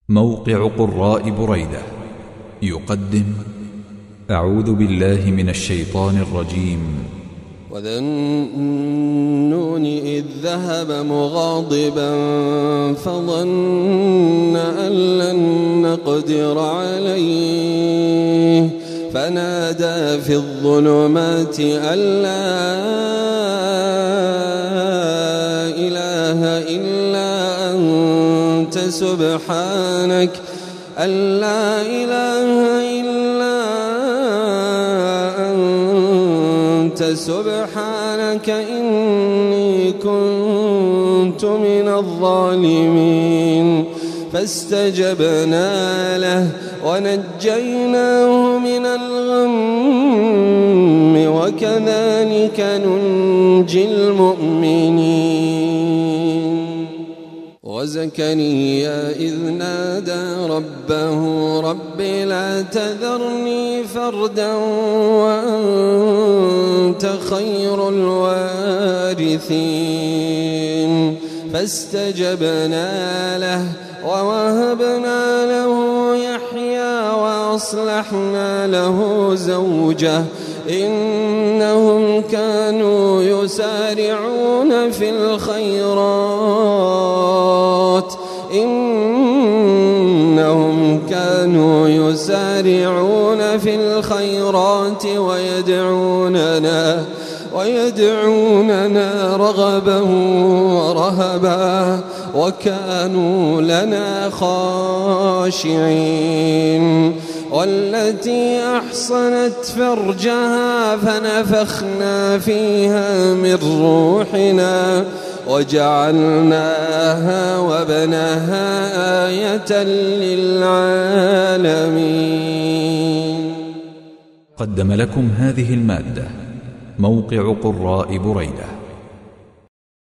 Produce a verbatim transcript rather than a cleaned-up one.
موقع قراء بريدة يقدم أعوذ بالله من الشيطان الرجيم. وذا النون إذ ذهب مغاضبا فظن أن لن نقدر عليه فنادى في الظلمات أن لا إله إلا أنت سبحانك أن لا إله إلا أنت سبحانك إني كنت من الظالمين. فاستجبنا له ونجيناه من الغم وكذلك ننجي المؤمنين. وزكريا إذ نادى ربه رب لا تذرني فردا وأنت خير الوارثين. فاستجبنا له ووهبنا له يحيى وأصلحنا له زوجه إنهم كانوا يسارعون في الخيرات إنهم كانوا يسارعون في الخيرات ويدعوننا ويدعوننا رغبا ورهبا وكانوا لنا خاشعين. والتي أحصنت فرجها فنفخنا فيها من روحنا وجعلناها وابنها آية للعالمين. قدم لكم هذه المادة موقع قراء بريدة.